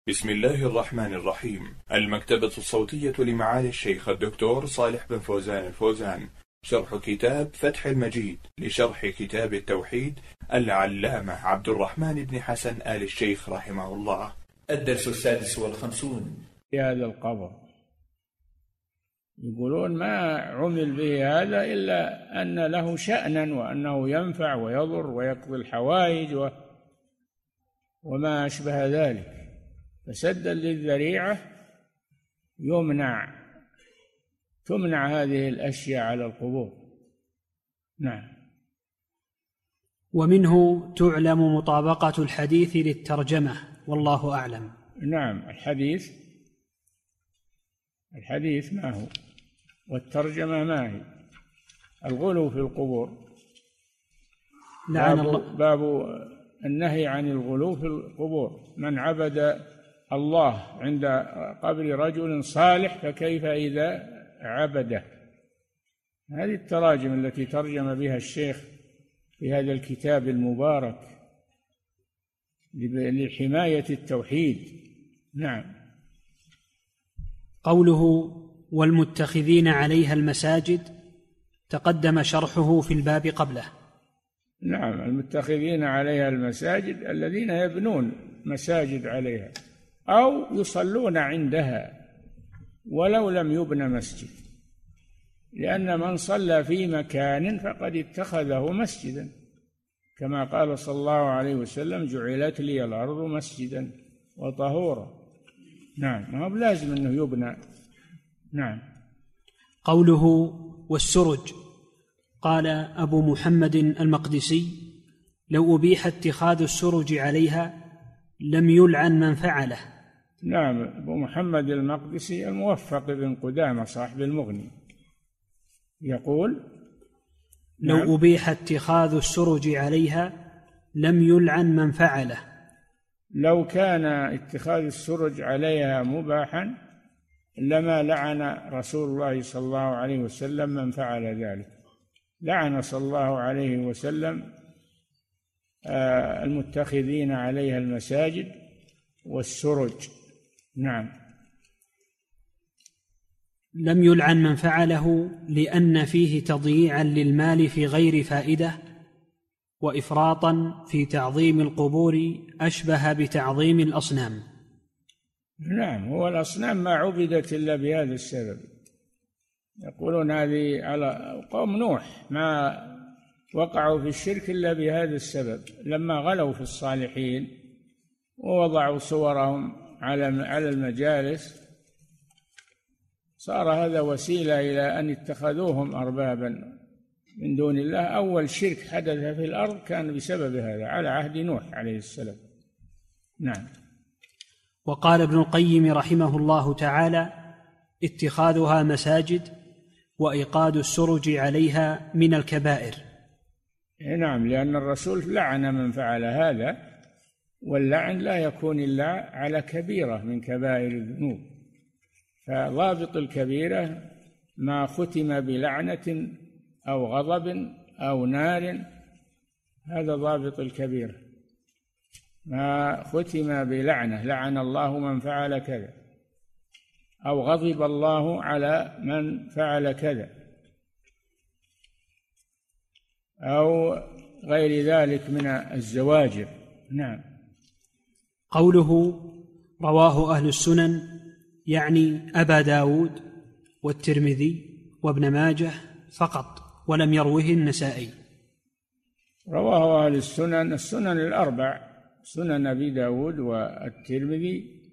بسم الله الرحمن الرحيم. المكتبة الصوتية لمعالي الشيخ الدكتور صالح بن فوزان الفوزان، شرح كتاب فتح المجيد لشرح كتاب التوحيد العلامة عبد الرحمن بن حسن آل الشيخ رحمه الله. الدرس 56 في هذا القبر. يقولون ما عمل به هذا إلا أن له شأنا، وأنه ينفع ويضر ويقضي الحوائج وما أشبه ذلك، فسدا للذريعة تمنع هذه الأشياء على القبور. نعم. ومنه تعلم مطابقة الحديث للترجمة، والله أعلم. نعم، الحديث ما هو، والترجمة ما هي. الغلو في القبور، باب النهي عن الغلو في القبور. من عبد الله عند قبر رجل صالح فكيف إذا عبده. هذه التراجم التي ترجم بها الشيخ في هذا الكتاب المبارك لحماية التوحيد. نعم. قوله والمتخذين عليها المساجد تقدم شرحه في الباب قبله. نعم، المتخذين عليها المساجد الذين يبنون مساجد عليها أو يصلون عندها ولو لم يبن مسجد، لأن من صلى في مكان فقد اتخذه مسجدا، كما قال صلى الله عليه وسلم: جعلت لي الأرض مسجدا وطهورا. نعم، ما هو لازم أنه يبنى. نعم. قوله والسرج، قال أبو محمد المقدسي: لو أبيح اتخاذ السرج عليها لم يلعن من فعله. نعم، أبو محمد المقدسي الموفق بن قدامة صاحب المغني يقول: لو أبيح اتخاذ السرج عليها لم يلعن من فعله. لو كان اتخاذ السرج عليها مباحا لما لعن رسول الله صلى الله عليه وسلم من فعل ذلك. لعن صلى الله عليه وسلم المتخذين عليها المساجد والسرج. نعم. لم يلعن من فعله لأن فيه تضييعا للمال في غير فائدة، وإفراطا في تعظيم القبور أشبه بتعظيم الأصنام. نعم، هو الأصنام ما عبدت إلا بهذا السبب. يقولون هذه على قوم نوح ما وقعوا في الشرك إلا بهذا السبب، لما غلوا في الصالحين ووضعوا صورهم على المجالس، صار هذا وسيلة إلى أن اتخذوهم أربابا من دون الله. أول شرك حدث في الأرض كان بسبب هذا على عهد نوح عليه السلام. نعم. وقال ابن القيم رحمه الله تعالى: اتخاذها مساجد وإيقاد السرج عليها من الكبائر. نعم، لأن الرسول لعن من فعل هذا، واللعن لا يكون إلا على كبيرة من كبائر الذنوب، فضابط الكبيرة ما ختم بلعنة أو غضب أو نار، هذا ضابط الكبيرة. ما ختم بلعنة، لعن الله من فعل كذا، أو غضب الله على من فعل كذا، أو غير ذلك من الزواجر. نعم. قوله رواه أهل السنن يعني أبا داود والترمذي وابن ماجه فقط، ولم يروه النسائي. رواه أهل السنن الأربع: سنن أبي داود والترمذي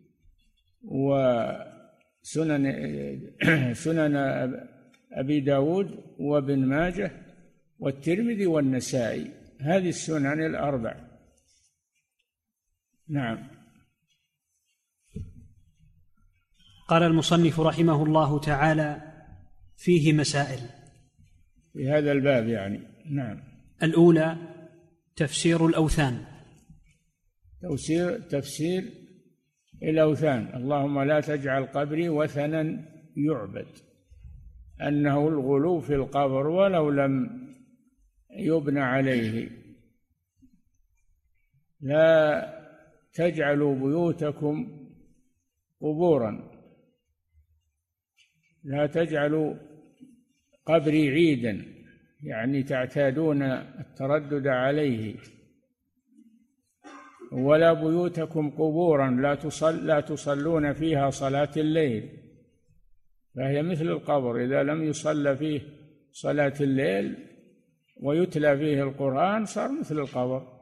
سنن أبي داود وابن ماجه والترمذي والنسائي، هذه السنن الأربع. نعم. قال المصنف رحمه الله تعالى: فيه مسائل في هذا الباب يعني. نعم. الأولى تفسير الأوثان. تفسير الأوثان: اللهم لا تجعل قبري وثنا يعبد، أنه الغلو في القبر ولو لم يبنى عليه. لا تجعلوا بيوتكم قبورا، لا تجعلوا قبري عيدا، يعني تعتادون التردد عليه. ولا بيوتكم قبورا لا تصلون فيها صلاة الليل، فهي مثل القبر، إذا لم يصلى فيه صلاة الليل ويتلى فيه القرآن صار مثل القبر.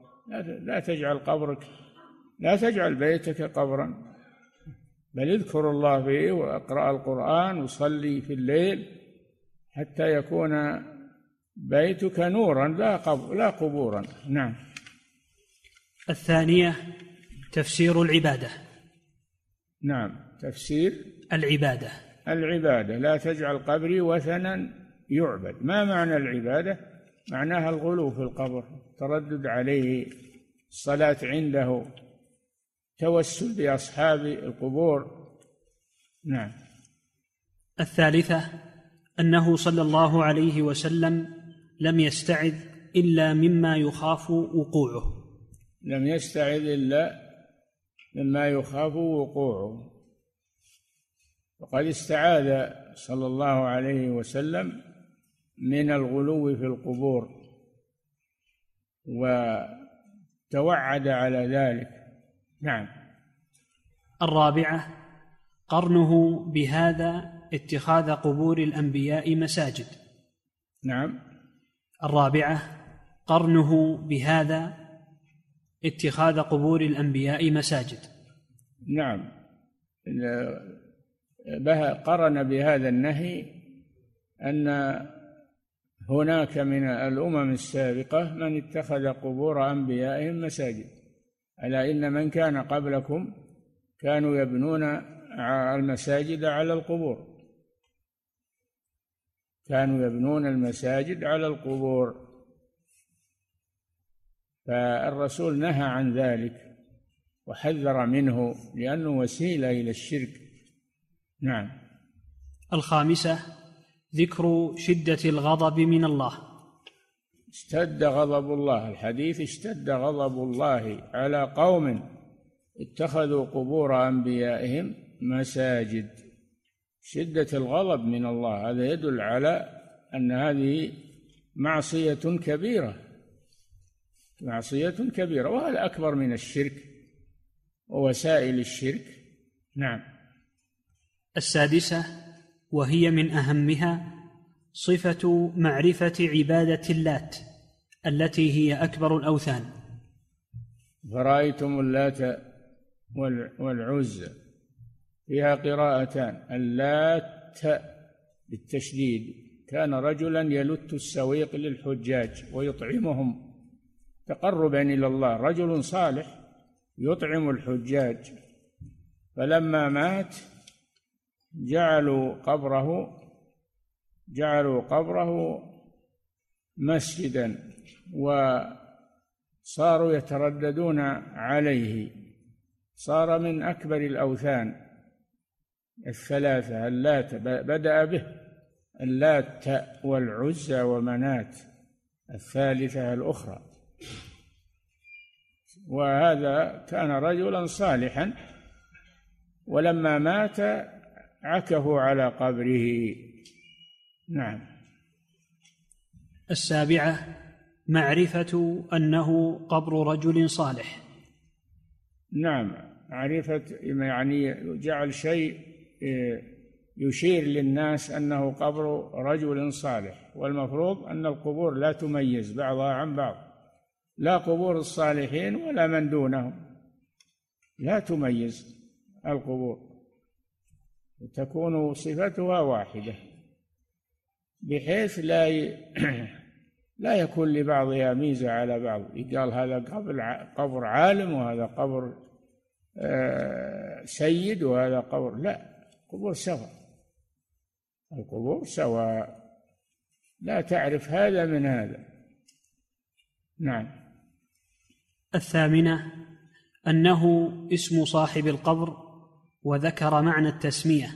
لا تجعل بيتك قبرا، بل اذكر الله فيه واقرأ القرآن وصلي في الليل حتى يكون بيتك نورا لا قبورا. نعم. الثانية تفسير العبادة. نعم، تفسير العبادة. لا تجعل قبري وثنا يعبد. ما معنى العبادة؟ معناها الغلو في القبر، تردد عليه، الصلاة عنده، توسل بأصحاب القبور. نعم. الثالثة أنه صلى الله عليه وسلم لم يستعذ إلا مما يخاف وقوعه. لم يستعذ إلا مما يخاف وقوعه، وقد استعاذ صلى الله عليه وسلم من الغلو في القبور وتوعد على ذلك. نعم. الرابعة قرنه بهذا اتخاذ قبور الأنبياء مساجد. نعم. الرابعة قرنه بهذا اتخاذ قبور الأنبياء مساجد. نعم، قرن بهذا النهي أن هناك من الأمم السابقة من اتخذ قبور أنبيائهم مساجد، ألا إن من كان قبلكم كانوا يبنون المساجد على القبور، كانوا يبنون المساجد على القبور، فالرسول نهى عن ذلك وحذر منه لأنه وسيلة إلى الشرك. نعم. الخامسة ذكر شدة الغضب من الله. اشتد غضب الله، الحديث اشتد غضب الله على قوم اتخذوا قبور أنبيائهم مساجد. شدة الغضب من الله هذا يدل على أن هذه معصية كبيرة، معصية كبيرة، وهذا أكبر من الشرك ووسائل الشرك. نعم. السادسة وهي من أهمها صفة معرفة عبادة اللات التي هي أكبر الأوثان. فرأيتم اللات والعزى، فيها قراءتان، اللات بالتشديد، كان رجلا يلت السويق للحجاج ويطعمهم تقربا إلى الله، رجل صالح يطعم الحجاج، فلما مات جعلوا قبره مسجدا وصاروا يترددون عليه، صار من أكبر الأوثان الثلاثة. اللات بدأ به اللات والعزى ومنات الثالثة الأخرى، وهذا كان رجلا صالحا ولما مات عكفوا على قبره. نعم. السابعة معرفة أنه قبر رجل صالح. نعم، معرفة يعني جعل شيء يشير للناس أنه قبر رجل صالح، والمفروض أن القبور لا تميز بعضها عن بعض، لا قبور الصالحين ولا من دونهم، لا تميز القبور، تكون صفتها واحدة بحيث لا يكون لبعضها ميزة على بعض، يقال هذا قبر عالم وهذا قبر سيد وهذا قبر، لا، قبور سواء، القبور سواء، لا تعرف هذا من هذا. نعم. الثامنة أنه اسم صاحب القبر وذكر معنى التسمية.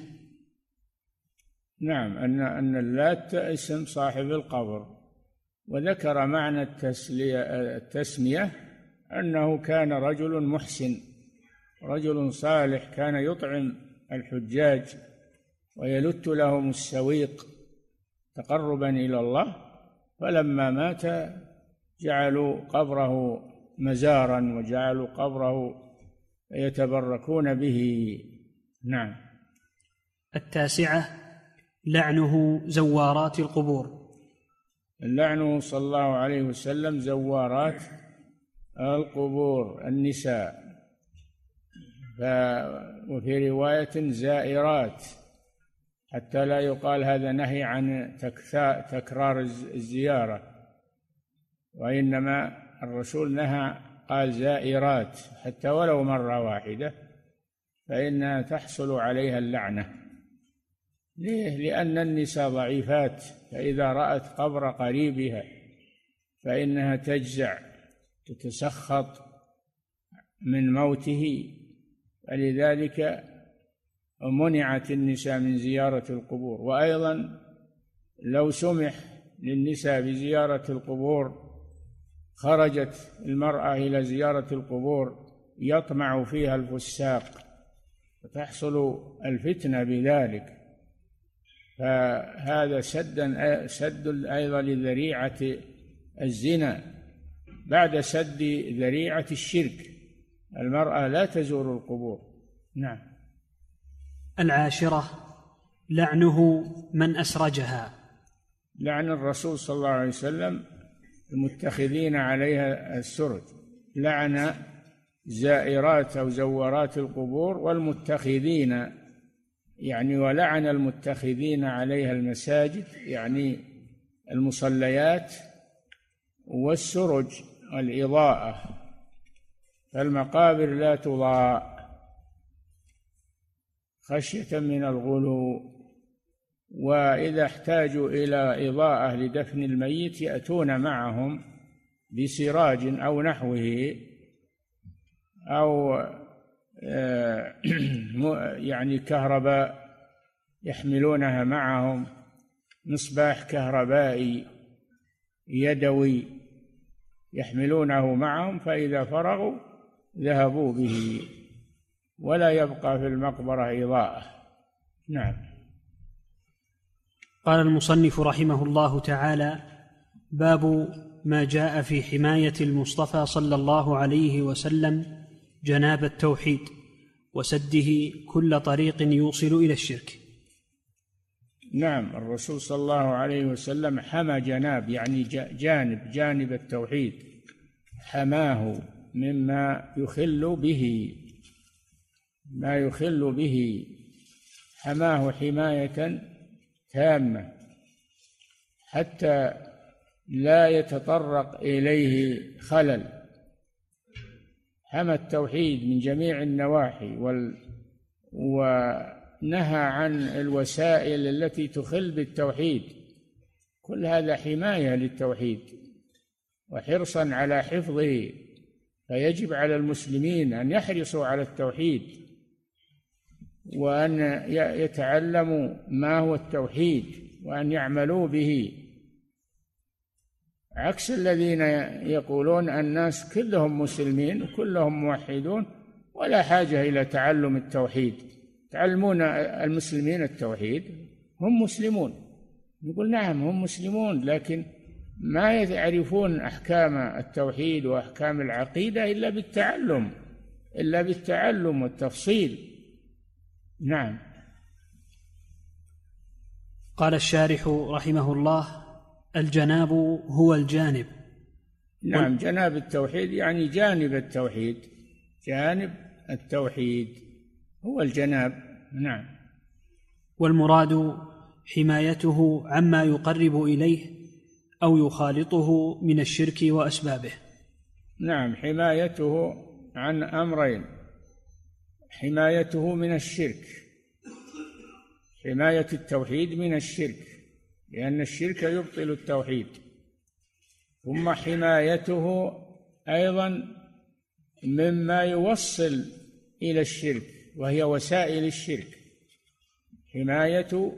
نعم، أن اللات اسم صاحب القبر، وذكر معنى التسمية أنه كان رجل محسن، رجل صالح، كان يطعم الحجاج ويلت لهم السويق تقربا إلى الله، فلما مات جعلوا قبره مزارا وجعلوا قبره يتبركون به. نعم. 9 لعنه زوارات القبور. لعنه صلى الله عليه وسلم زوارات القبور النساء، وفي رواية زائرات، حتى لا يقال هذا نهي عن تكرار الزيارة، وإنما الرسول نهى قال زائرات حتى ولو مرة واحدة، فإنها تحصل عليها اللعنة. ليه؟ لأن النساء ضعيفات، فإذا رأت قبر قريبها فإنها تجزع تتسخط من موته، فلذلك منعت النساء من زيارة القبور. وأيضا لو سمح للنساء بزيارة القبور خرجت المرأة إلى زيارة القبور يطمع فيها الفساق فتحصل الفتنة بذلك، فهذا سد أيضا لذريعة الزنا بعد سد ذريعة الشرك. المرأة لا تزور القبور. نعم. 10 لعنه من أسرجها. لعن الرسول صلى الله عليه وسلم المتخذين عليها السرج، لعن زائرات أو زوارات القبور والمتخذين، يعني ولعن المتخذين عليها المساجد، يعني المصليات، والسرج الإضاءة، فالمقابر لا تضاء خشية من الغلو. وإذا احتاجوا إلى إضاءة لدفن الميت يأتون معهم بسراج أو نحوه، أو يعني كهرباء يحملونها معهم، مصباح كهربائي يدوي يحملونه معهم، فإذا فرغوا ذهبوا به ولا يبقى في المقبرة إضاءة. نعم. قال المصنف رحمه الله تعالى: باب ما جاء في حماية المصطفى صلى الله عليه وسلم جناب التوحيد وسده كل طريق يوصل إلى الشرك. نعم، الرسول صلى الله عليه وسلم حمى جناب، يعني جانب التوحيد، حماه مما يخل به، ما يخل به حماه حماية تامة حتى لا يتطرق إليه خلل. حمى التوحيد من جميع النواحي ونهى عن الوسائل التي تخل بالتوحيد، كل هذا حماية للتوحيد وحرصا على حفظه، فيجب على المسلمين أن يحرصوا على التوحيد وأن يتعلموا ما هو التوحيد وأن يعملوا به، عكس الذين يقولون الناس كلهم مسلمين وكلهم موحدون ولا حاجة إلى تعلم التوحيد. تعلمون المسلمين التوحيد، هم مسلمون، نقول نعم هم مسلمون، لكن ما يعرفون أحكام التوحيد وأحكام العقيدة إلا بالتعلم والتفصيل. نعم. قال الشارح رحمه الله: الجناب هو الجانب. نعم، جناب التوحيد يعني جانب التوحيد، جانب التوحيد هو الجناب. نعم. والمراد حمايته عما يقرب إليه أو يخالطه من الشرك وأسبابه. نعم، حمايته عن أمرين: حمايته من الشرك، حماية التوحيد من الشرك، لأن الشرك يبطل التوحيد، ثم حمايته أيضا مما يوصل إلى الشرك وهي وسائل الشرك، حماية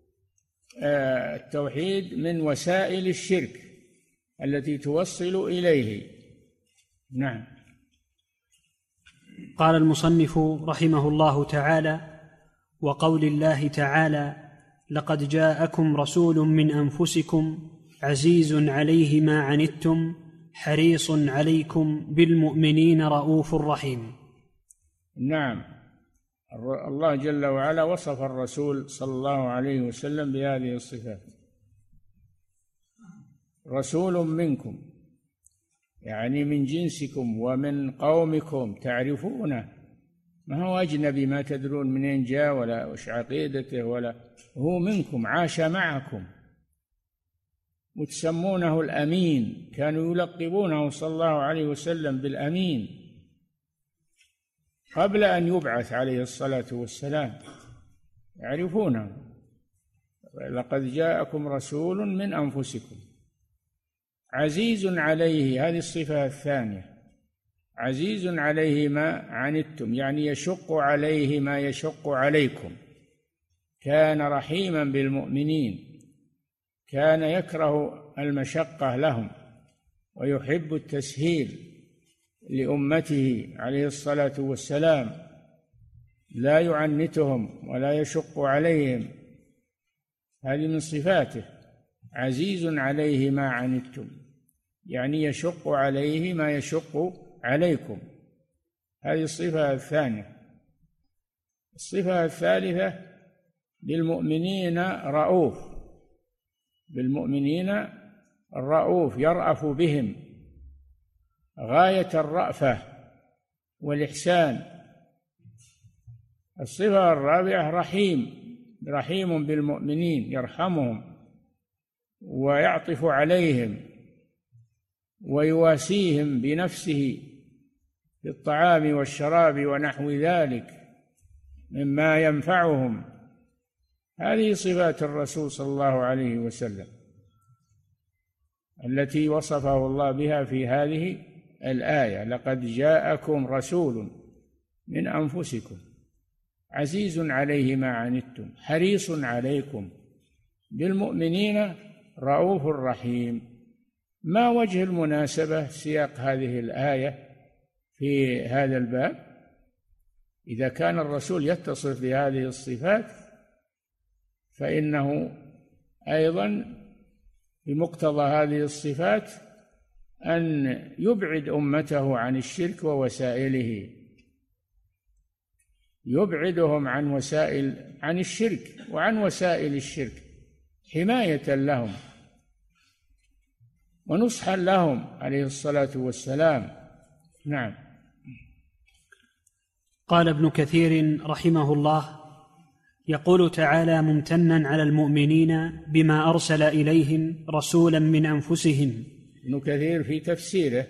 التوحيد من وسائل الشرك التي توصل إليه. نعم. قال المصنف رحمه الله تعالى: وقول الله تعالى: لقد جاءكم رسول من أنفسكم عزيز عليه ما عنتم حريص عليكم بالمؤمنين رؤوف رحيم. نعم، الله جل وعلا وصف الرسول صلى الله عليه وسلم بهذه الصفات: رسول منكم، يعني من جنسكم ومن قومكم تعرفونه، ما هو أجنبي ما تدرون منين جاء ولا وش عقيدته، ولا هو منكم، عاش معكم، وتسمونه الأمين، كانوا يلقبونه صلى الله عليه وسلم بالأمين قبل أن يبعث عليه الصلاة والسلام، يعرفونه. لقد جاءكم رسول من أنفسكم عزيز عليه، هذه الصفة الثانية، عزيز عليه ما عنتم، يعني يشق عليه ما يشق عليكم. كان رحيما بالمؤمنين، كان يكره المشقة لهم ويحب التسهيل لأمته عليه الصلاة والسلام، لا يعنتهم ولا يشق عليهم. هذه من صفاته، عزيز عليه ما عنتم، يعني يشق عليه ما يشق عليكم. هذه الصفة الثانية. الصفة الثالثة: بالمؤمنين رؤوف، بالمؤمنين الرؤوف، يرأف بهم غاية الرأفة والإحسان. الصفة الرابعة: رحيم، رحيم بالمؤمنين، يرحمهم ويعطف عليهم ويواسيهم بنفسه بالطعام والشراب ونحو ذلك مما ينفعهم. هذه صفات الرسول صلى الله عليه وسلم التي وصفه الله بها في هذه الآية: لقد جاءكم رسول من أنفسكم عزيز عليه ما عنتم حريص عليكم بالمؤمنين رؤوف رحيم. ما وجه المناسبة سياق هذه الآية في هذا الباب؟ إذا كان الرسول يتصف بهذه الصفات فإنه أيضا بمقتضى هذه الصفات أن يبعد أمته عن الشرك ووسائله، يبعدهم عن الشرك وعن وسائل الشرك حماية لهم ونصحا لهم عليه الصلاة والسلام. نعم. قال ابن كثير رحمه الله: يقول تعالى ممتنا على المؤمنين بما أرسل إليهم رسولا من أنفسهم. ابن كثير في تفسيره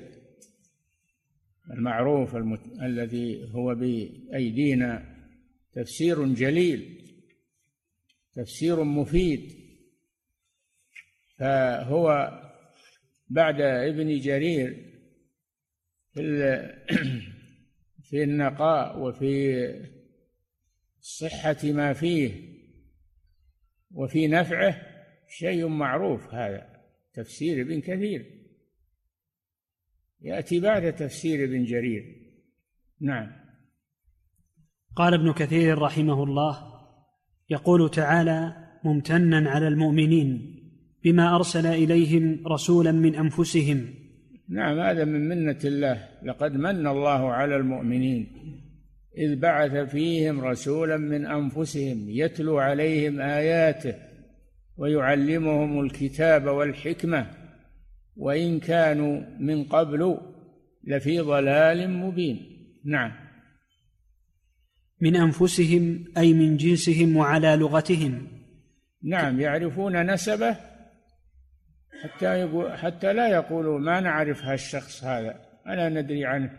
المعروف الذي هو بأيدينا تفسير جليل، تفسير مفيد، فهو بعد ابن جرير في النقاء وفي صحة ما فيه وفي نفعه شيء معروف. هذا تفسير ابن كثير يأتي بعد تفسير ابن جرير. نعم. قال ابن كثير رحمه الله: يقول تعالى ممتنا على المؤمنين بما أرسل إليهم رسولا من أنفسهم. نعم، هذا من منة الله. لقد من الله على المؤمنين إذ بعث فيهم رسولا من أنفسهم يتلو عليهم آياته ويعلمهم الكتاب والحكمة وإن كانوا من قبل لفي ضلال مبين. نعم. من أنفسهم أي من جنسهم وعلى لغتهم. نعم، يعرفون نسبه حتى لا يقولوا ما نعرف هالشخص هذا، ألا ندري عنه،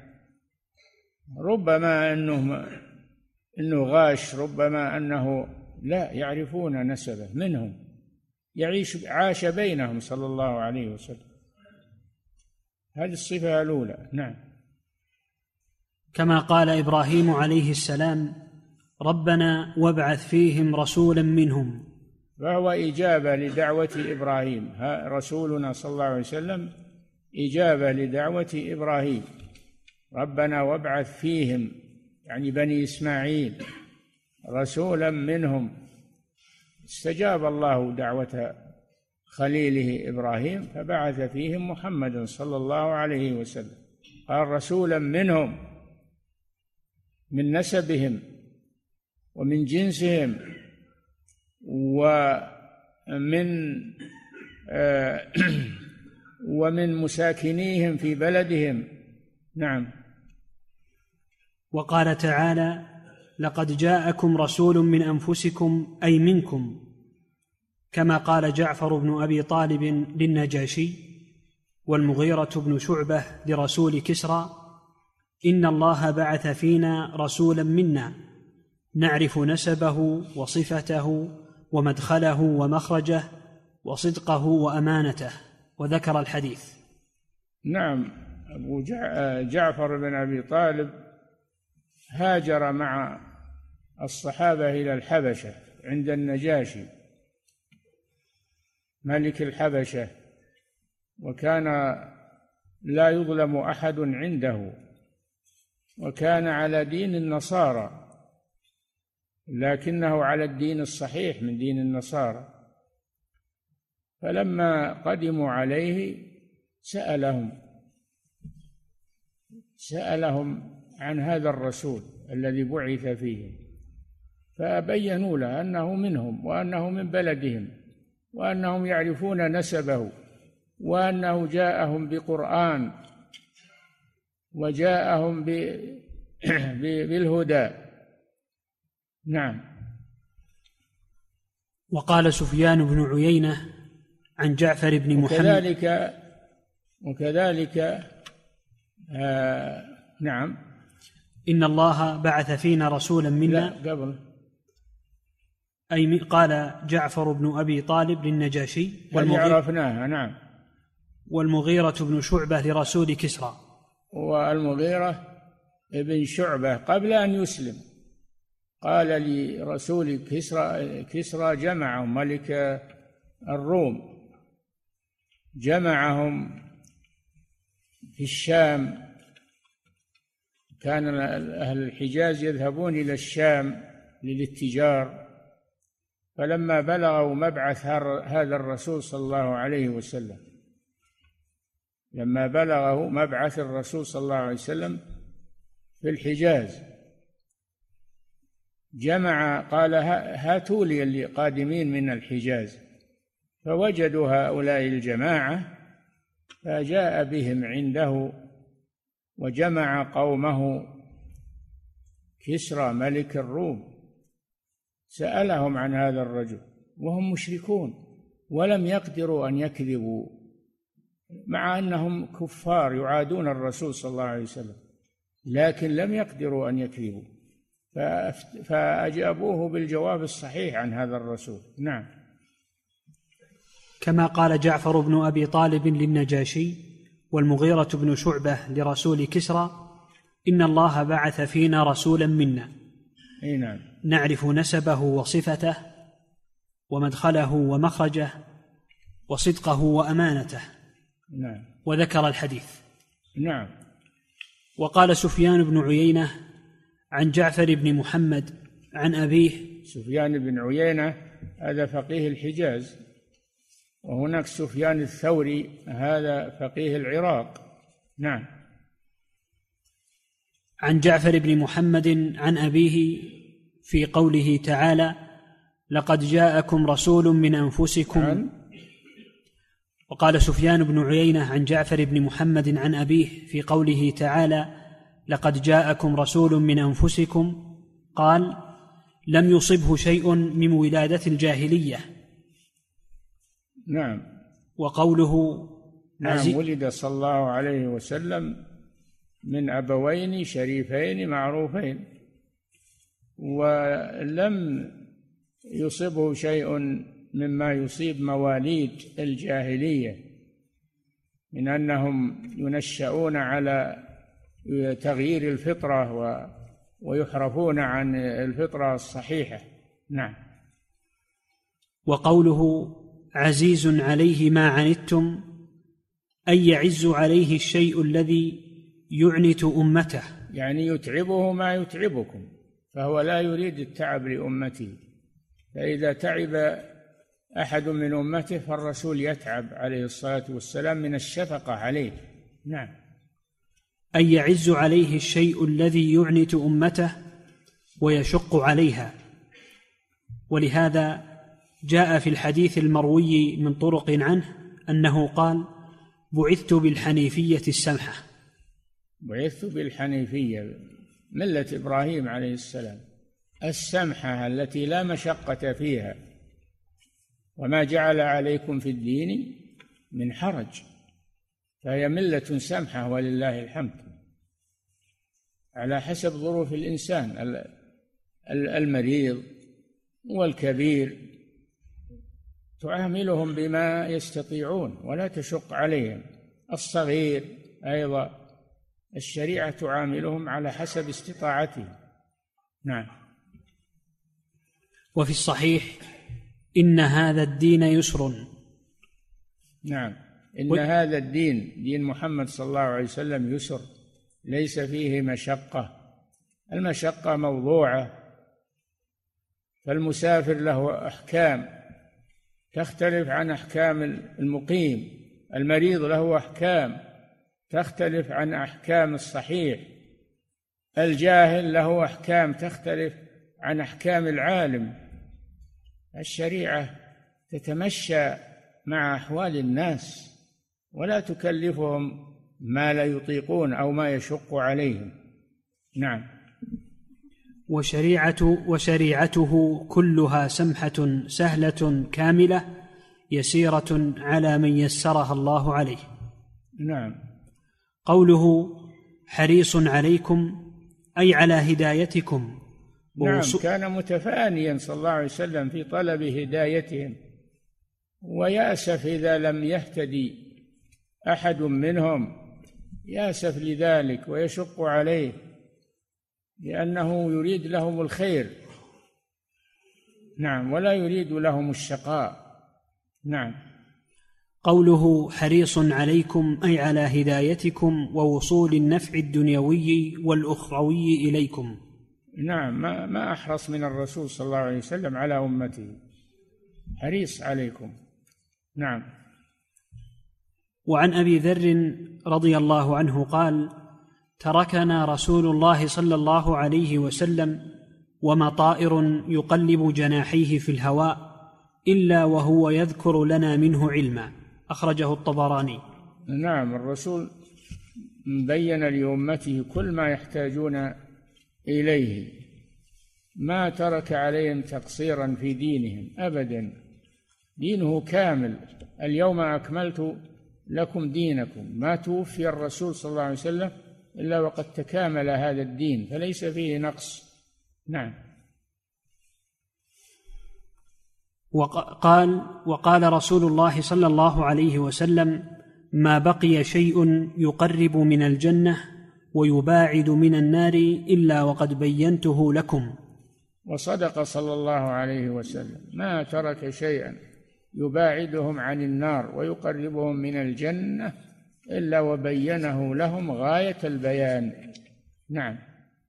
ربما أنه غاش، ربما أنه لا، يعرفون نسبه منهم، عاش بينهم صلى الله عليه وسلم. هذه الصفة الأولى. نعم. كما قال إبراهيم عليه السلام: ربنا وابعث فيهم رسولا منهم. فهو إجابة لدعوة إبراهيم، رسولنا صلى الله عليه وسلم إجابة لدعوة إبراهيم. ربنا وابعث فيهم يعني بني إسماعيل رسولا منهم. استجاب الله دعوة خليله إبراهيم فبعث فيهم محمدا صلى الله عليه وسلم، قال رسولا منهم، من نسبهم ومن جنسهم ومن مساكنيهم في بلدهم. نعم. وقال تعالى: لقد جاءكم رسول من أنفسكم أي منكم، كما قال جعفر بن أبي طالب للنجاشي والمغيرة بن شعبة لرسول كسرى: إن الله بعث فينا رسولا منا نعرف نسبه وصفته ومدخله ومخرجه وصدقه وأمانته، وذكر الحديث. نعم. أبو جعفر بن أبي طالب هاجر مع الصحابة إلى الحبشة عند النجاشي ملك الحبشة، وكان لا يظلم أحد عنده، وكان على دين النصارى لكنه على الدين الصحيح من دين النصارى. فلما قدموا عليه سألهم عن هذا الرسول الذي بعث فيهم، فبينوا له أنه منهم وأنه من بلدهم وأنهم يعرفون نسبه وأنه جاءهم بقرآن وجاءهم بالهدى. نعم. وقال سفيان بن عيينة عن جعفر بن محمد وكذلك نعم، إن الله بعث فينا رسولا منا قبل أي قال جعفر بن أبي طالب للنجاشي عرفناها. نعم. والمغيرة بن شعبة لرسول كسرى. والمغيرة بن شعبة قبل أن يسلم قال لرسول كسرى جمعهم ملك الروم، جمعهم في الشام، كان أهل الحجاز يذهبون إلى الشام للاتجار، فلما بلغوا مبعث هذا الرسول صلى الله عليه وسلم، لما بلغه مبعث الرسول صلى الله عليه وسلم في الحجاز قال هاتوا لي اللي قادمين من الحجاز، فوجدوا هؤلاء الجماعة فجاء بهم عنده وجمع قومه كسرى ملك الروم، سألهم عن هذا الرجل وهم مشركون ولم يقدروا أن يكذبوا، مع أنهم كفار يعادون الرسول صلى الله عليه وسلم، لكن لم يقدروا أن يكذبوا، فأجابوه بالجواب الصحيح عن هذا الرسول. نعم. كما قال جعفر بن أبي طالب للنجاشي والمغيرة بن شعبة لرسول كسرى: إن الله بعث فينا رسولا منا نعم. نعرف نسبه وصفته ومدخله ومخرجه وصدقه وأمانته. نعم. وذكر الحديث. نعم. وقال سفيان بن عيينة عن جعفر بن محمد عن أبيه. سفيان بن عيينة هذا فقيه الحجاز، وهناك سفيان الثوري هذا فقيه العراق. نعم. عن جعفر بن محمد عن أبيه في قوله تعالى: لقد جاءكم رسول من أنفسكم. وقال سفيان بن عيينة عن جعفر بن محمد عن أبيه في قوله تعالى: لقد جاءكم رسول من أنفسكم، قال: لم يصبه شيء من ولادة الجاهلية. نعم. وقوله نعم، ولد صلى الله عليه وسلم من أبوين شريفين معروفين، ولم يصبه شيء مما يصيب مواليد الجاهلية من أنهم ينشأون على تغيير الفطرة ويحرفون عن الفطرة الصحيحة. نعم. وقوله عزيز عليه ما عنتم أي يعز عليه الشيء الذي يعنت أمته، يعني يتعبه ما يتعبكم، فهو لا يريد التعب لأمته، فإذا تعب أحد من أمته فالرسول يتعب عليه الصلاة والسلام من الشفقة عليه. نعم. أي يعز عليه الشيء الذي يعنت أمته ويشق عليها. ولهذا جاء في الحديث المروي من طرق عنه أنه قال: بعثت بالحنيفية السمحة. بعثت بالحنيفية، ملة إبراهيم عليه السلام، السمحة التي لا مشقة فيها، وما جعل عليكم في الدين من حرج، فهي ملة سمحة ولله الحمد، على حسب ظروف الإنسان، المريض والكبير تعاملهم بما يستطيعون ولا تشق عليهم، الصغير أيضا الشريعة تعاملهم على حسب استطاعتهم. نعم. وفي الصحيح: إن هذا الدين يسر. نعم، إن هذا الدين، دين محمد صلى الله عليه وسلم، يسر ليس فيه مشقة. المشقة موضوعة، فالمسافر له أحكام تختلف عن أحكام المقيم، المريض له أحكام تختلف عن أحكام الصحيح، الجاهل له أحكام تختلف عن أحكام العالم. الشريعة تتمشى مع أحوال الناس ولا تكلفهم ما لا يطيقون أو ما يشق عليهم. نعم. وشريعته كلها سمحة سهلة كاملة يسيرة على من يسرها الله عليه. نعم. قوله حريص عليكم أي على هدايتكم. نعم، كان متفانيا صلى الله عليه وسلم في طلب هدايتهم، ويأسف إذا لم يهتدي أحد منهم، يأسف لذلك ويشق عليه، لأنه يريد لهم الخير. نعم، ولا يريد لهم الشقاء. نعم. قوله حريص عليكم أي على هدايتكم ووصول النفع الدنيوي والأخروي إليكم. نعم، ما أحرص من الرسول صلى الله عليه وسلم على أمته، حريص عليكم. نعم. وعن أبي ذر رضي الله عنه قال: تركنا رسول الله صلى الله عليه وسلم وما طائر يقلب جناحيه في الهواء إلا وهو يذكر لنا منه علما. أخرجه الطبراني. نعم، الرسول بين لأمته كل ما يحتاجون إليه، ما ترك عليهم تقصيرا في دينهم أبدا، دينه كامل. اليوم أكملت لكم دينكم، ما توفي الرسول صلى الله عليه وسلم إلا وقد تكامل هذا الدين، فليس فيه نقص. نعم. وقال رسول الله صلى الله عليه وسلم: ما بقي شيء يقرب من الجنة ويباعد من النار إلا وقد بينته لكم. وصدق صلى الله عليه وسلم، ما ترك شيئا يباعدهم عن النار ويقربهم من الجنة إلا وبينه لهم غاية البيان. نعم.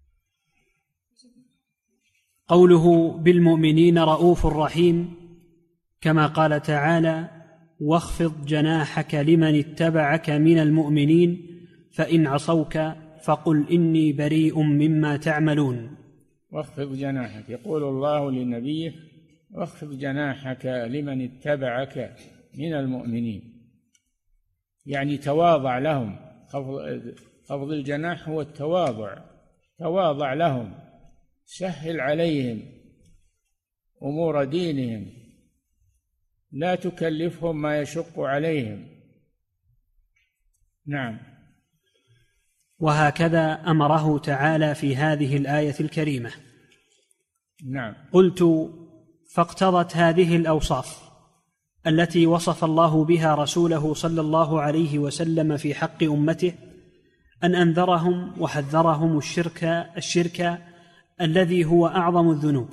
قوله بالمؤمنين رؤوف رحيم، كما قال تعالى: واخفض جناحك لمن اتبعك من المؤمنين فإن عصوك فقل إني بريء مما تعملون. واخفض جناحك، يقول الله لنبيه: واخفض جناحك لمن اتبعك من المؤمنين، يعني تواضع لهم. خفض الجناح هو التواضع، تواضع لهم، سهل عليهم أمور دينهم، لا تكلفهم ما يشق عليهم. نعم. وهكذا أمره تعالى في هذه الآية الكريمة. نعم. قلت: فاقتضت هذه الأوصاف التي وصف الله بها رسوله صلى الله عليه وسلم في حق أمته أن أنذرهم وحذرهم الشرك الذي هو أعظم الذنوب.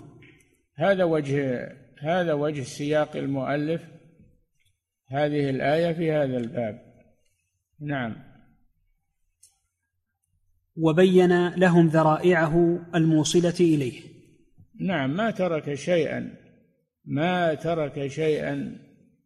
هذا وجه سياق المؤلف هذه الآية في هذا الباب. نعم. وبين لهم ذرائعه الموصلة إليه. نعم، ما ترك شيئا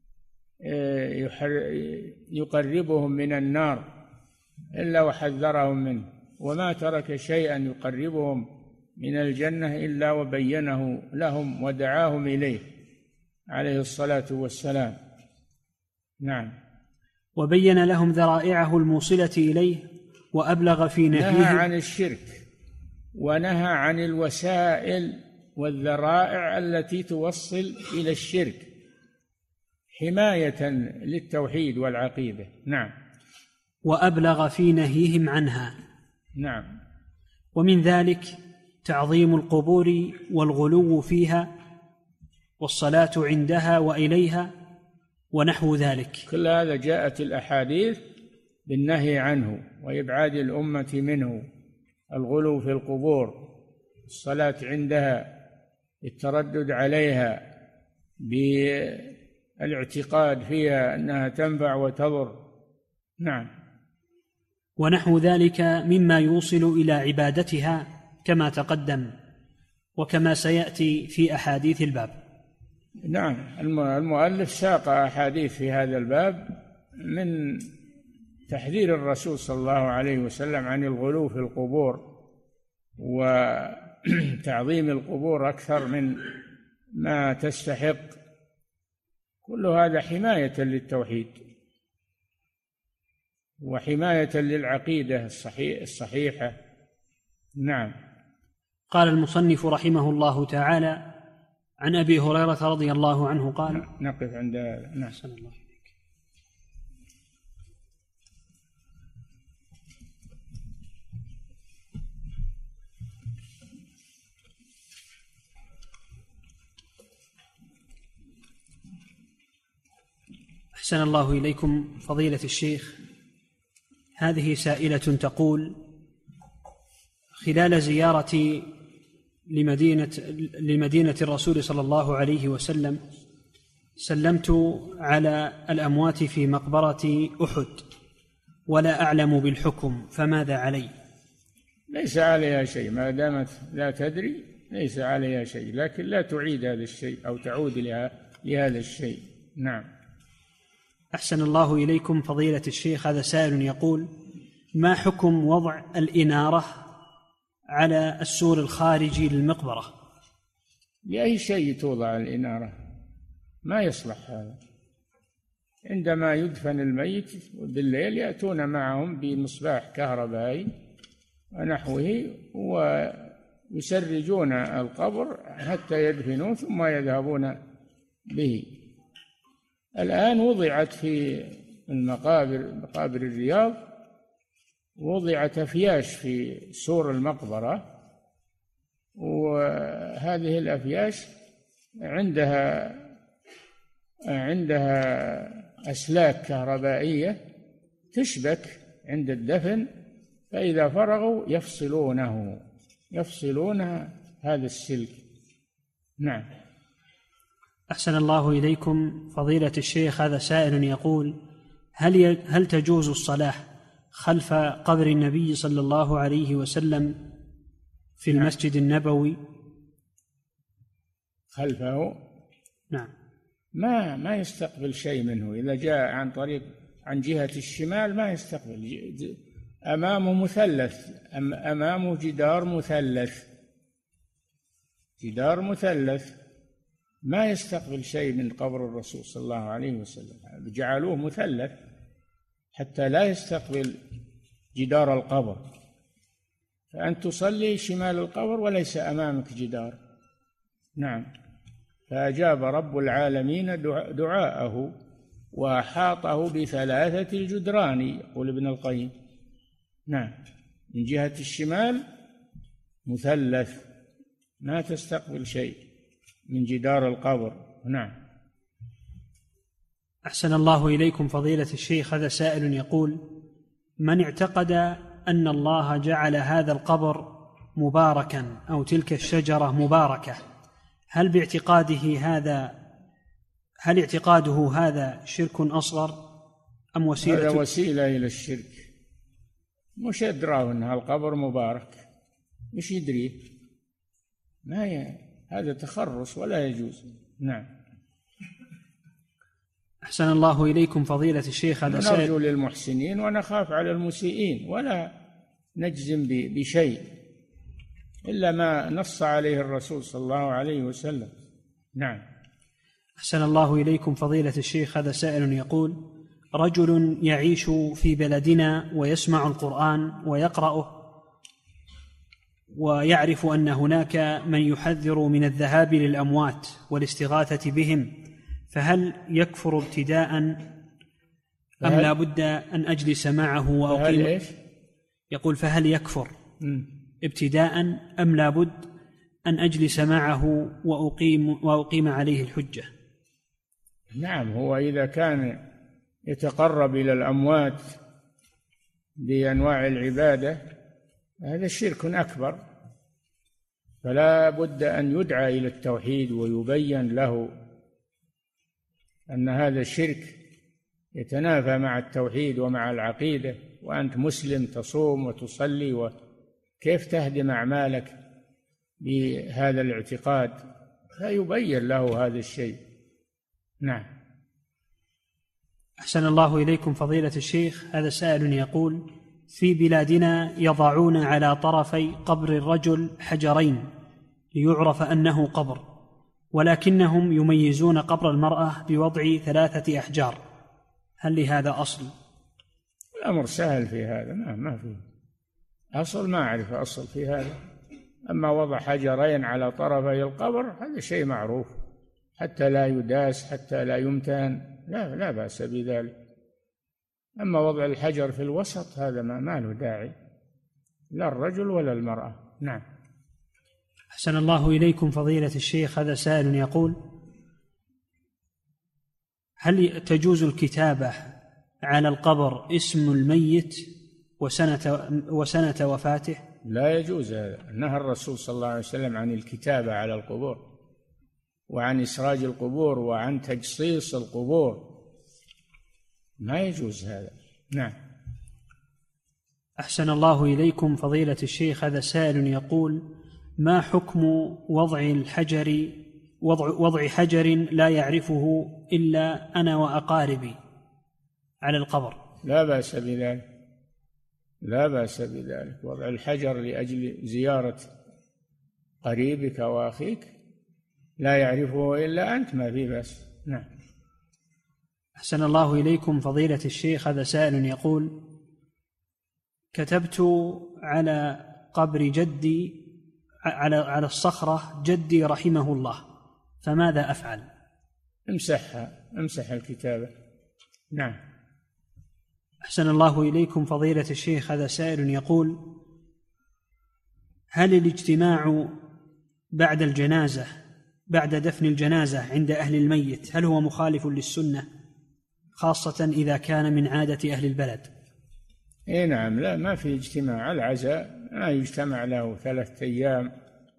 يقربهم من النار إلا وحذرهم منه، وما ترك شيئا يقربهم من الجنة إلا وبينه لهم ودعاهم إليه عليه الصلاة والسلام. نعم. وبين لهم ذرائعه الموصلة إليه وأبلغ في نهيه. نهى عن الشرك ونهى عن الوسائل والذرائع التي توصل إلى الشرك حماية للتوحيد والعقيدة. نعم. وأبلغ في نهيهم عنها. نعم. ومن ذلك تعظيم القبور والغلو فيها والصلاة عندها وإليها ونحو ذلك. كل هذا جاءت الأحاديث بالنهي عنه وإبعاد الأمة منه: الغلو في القبور، الصلاة عندها، التردد عليها بالاعتقاد فيها أنها تنفع وتضر. نعم. ونحو ذلك مما يوصل إلى عبادتها كما تقدم وكما سيأتي في أحاديث الباب. نعم. المؤلف ساق أحاديث في هذا الباب من تحذير الرسول صلى الله عليه وسلم عن الغلو في القبور وتعظيم القبور أكثر من ما تستحق. كل هذا حماية للتوحيد وحماية للعقيدة الصحيحة. نعم. قال المصنف رحمه الله تعالى: عن أبي هريرة رضي الله عنه قال. نقف عند نعم. الله. أحسن الله إليكم فضيلة الشيخ. هذه سائلة تقول: خلال زيارتي لمدينة الرسول صلى الله عليه وسلم سلمت على الأموات في مقبرة أحد ولا أعلم بالحكم، فماذا علي؟ ليس عليها شيء ما دامت لا تدري، ليس عليها شيء، لكن لا تعيد هذا الشيء أو تعود لهذا الشيء. نعم. أحسن الله إليكم فضيلة الشيخ. هذا سائل يقول: ما حكم وضع الإنارة على السور الخارجي للمقبرة؟ لأي شيء توضع الإنارة؟ ما يصلح هذا. عندما يدفن الميت بالليل يأتون معهم بمصباح كهربائي ونحوه ويسرجون القبر حتى يدفنوه ثم يذهبون به. الآن وضعت في مقابر الرياض وضعت أفياش في سور المقبرة، وهذه الأفياش عندها أسلاك كهربائية تشبك عند الدفن، فإذا فرغوا يفصلون هذا السلك. نعم. أحسن الله إليكم فضيلة الشيخ. هذا سائل يقول: هل تجوز الصلاة خلف قبر النبي صلى الله عليه وسلم في المسجد النبوي؟ خلفه؟ نعم. ما يستقبل شيء منه. إذا جاء عن جهة الشمال ما يستقبل. أمامه مثلث، أمامه جدار مثلث ما يستقبل شيء من قبر الرسول صلى الله عليه وسلم، جعلوه مثلث حتى لا يستقبل جدار القبر، فأنت تصلي شمال القبر وليس أمامك جدار. نعم. فأجاب رب العالمين دعاءه وأحاطه ب3 الجدران، يقول ابن القيم. نعم. من جهة الشمال مثلث ما تستقبل شيء من جدار القبر. نعم. أحسن الله إليكم فضيلة الشيخ. هذا سائل يقول: من اعتقد أن الله جعل هذا القبر مباركا أو تلك الشجرة مباركة، هل اعتقاده هذا شرك أصغر أم وسيلة؟ هذا وسيلة إلى الشرك، مش يدراه أن القبر مبارك، مش يدريه؟ هذا تخرص ولا يجوز. نعم. أحسن الله إليكم فضيلة الشيخ. هذا نرجو للمحسنين ونخاف على المسيئين، ولا نجزم بشيء إلا ما نص عليه الرسول صلى الله عليه وسلم. نعم. أحسن الله إليكم فضيلة الشيخ. هذا سائل يقول: رجل يعيش في بلدنا ويسمع القرآن ويقرأه، ويعرف أن هناك من يحذر من الذهاب للأموات والاستغاثة بهم، فهل يكفر ابتداء أم لا بد أن أجلس معه وأقيم؟ يقول: فهل يكفر ابتداء أم لا بد أن أجلس معه وأقيم عليه الحجة؟ نعم، هو إذا كان يتقرب إلى الأموات بأنواع العبادة هذا شرك أكبر، فلا بد أن يدعى إلى التوحيد ويبين له أن هذا الشرك يتنافى مع التوحيد ومع العقيدة، وأنت مسلم تصوم وتصلي، وكيف تهدم أعمالك بهذا الاعتقاد؟ فيبين له هذا الشيء. نعم. أحسن الله إليكم فضيلة الشيخ. هذا سائل يقول: في بلادنا يضعون على طرفي قبر الرجل حجرين ليعرف أنه قبر، ولكنهم يميزون قبر المرأة بوضع 3 أحجار، هل لهذا أصل؟ الأمر سهل في هذا، ما فيه أصل، ما أعرف أصل في هذا. أما وضع حجرين على طرفي القبر هذا شيء معروف، حتى لا يداس، حتى لا يمتهن، لا بأس بذلك. أما وضع الحجر في الوسط هذا ما له داعي، لا الرجل ولا المرأة. نعم. أحسن الله إليكم فضيلة الشيخ. هذا سائل يقول: هل تجوز الكتابة على القبر اسم الميت وسنة وفاته؟ لا يجوز هذا، نهى الرسول صلى الله عليه وسلم عن الكتابة على القبور، وعن إسراج القبور، وعن تجصيص القبور، ما يجوز هذا. نعم. أحسن الله إليكم فضيلة الشيخ. هذا سائل يقول: ما حكم وضع حجر لا يعرفه إلا أنا وأقاربي على القبر؟ لا بأس بذلك، لا بأس بذلك. وضع الحجر لأجل زيارة قريبك وأخيك لا يعرفه إلا أنت ما في بأس. نعم. أحسن الله إليكم فضيلة الشيخ. هذا سائل يقول: كتبت على قبر جدي على الصخرة جدي رحمه الله، فماذا أفعل؟ امسح الكتابة. نعم. أحسن الله إليكم فضيلة الشيخ. هذا سائل يقول: هل الاجتماع بعد الجنازة بعد دفن الجنازة عند أهل الميت هل هو مخالف للسنة، خاصة إذا كان من عادة أهل البلد؟ إيه نعم، لا ما في اجتماع. العزاء ما يجتمع له 3 أيام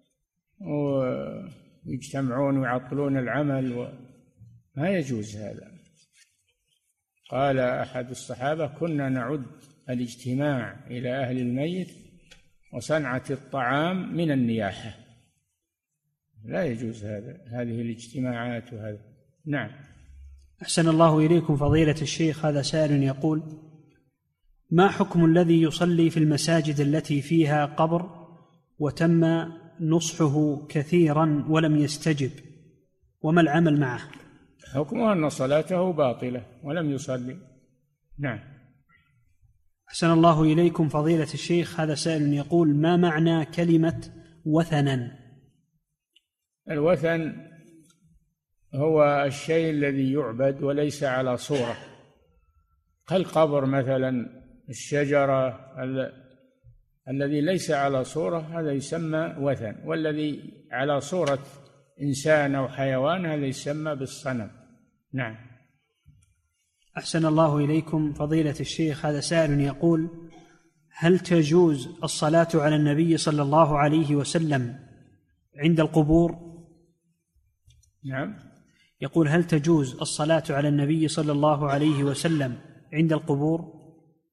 ويجتمعون ويعطلون العمل، ما يجوز هذا. قال أحد الصحابة: كنا نعد الاجتماع إلى أهل الميت وصنعة الطعام من النياحة. لا يجوز هذه الاجتماعات وهذا. نعم. أحسن الله إليكم فضيلة الشيخ. هذا سائل يقول: ما حكم الذي يصلي في المساجد التي فيها قبر وتم نصحه كثيرا ولم يستجب، وما العمل معه؟ حكمه أن صلاته باطلة ولم يصلي. نعم. أحسن الله إليكم فضيلة الشيخ. هذا سائل يقول: ما معنى كلمة وثنا؟ الوثن هو الشيء الذي يعبد وليس على صورة، كالقبر مثلا، الشجرة، الذي ليس على صورة هذا يسمى وثن، والذي على صورة إنسان أو حيوان هذا يسمى بالصنم. نعم. أحسن الله إليكم فضيلة الشيخ. هذا سائل يقول: هل تجوز الصلاة على النبي صلى الله عليه وسلم عند القبور؟ نعم. يقول: هل تجوز الصلاة على النبي صلى الله عليه وسلم عند القبور؟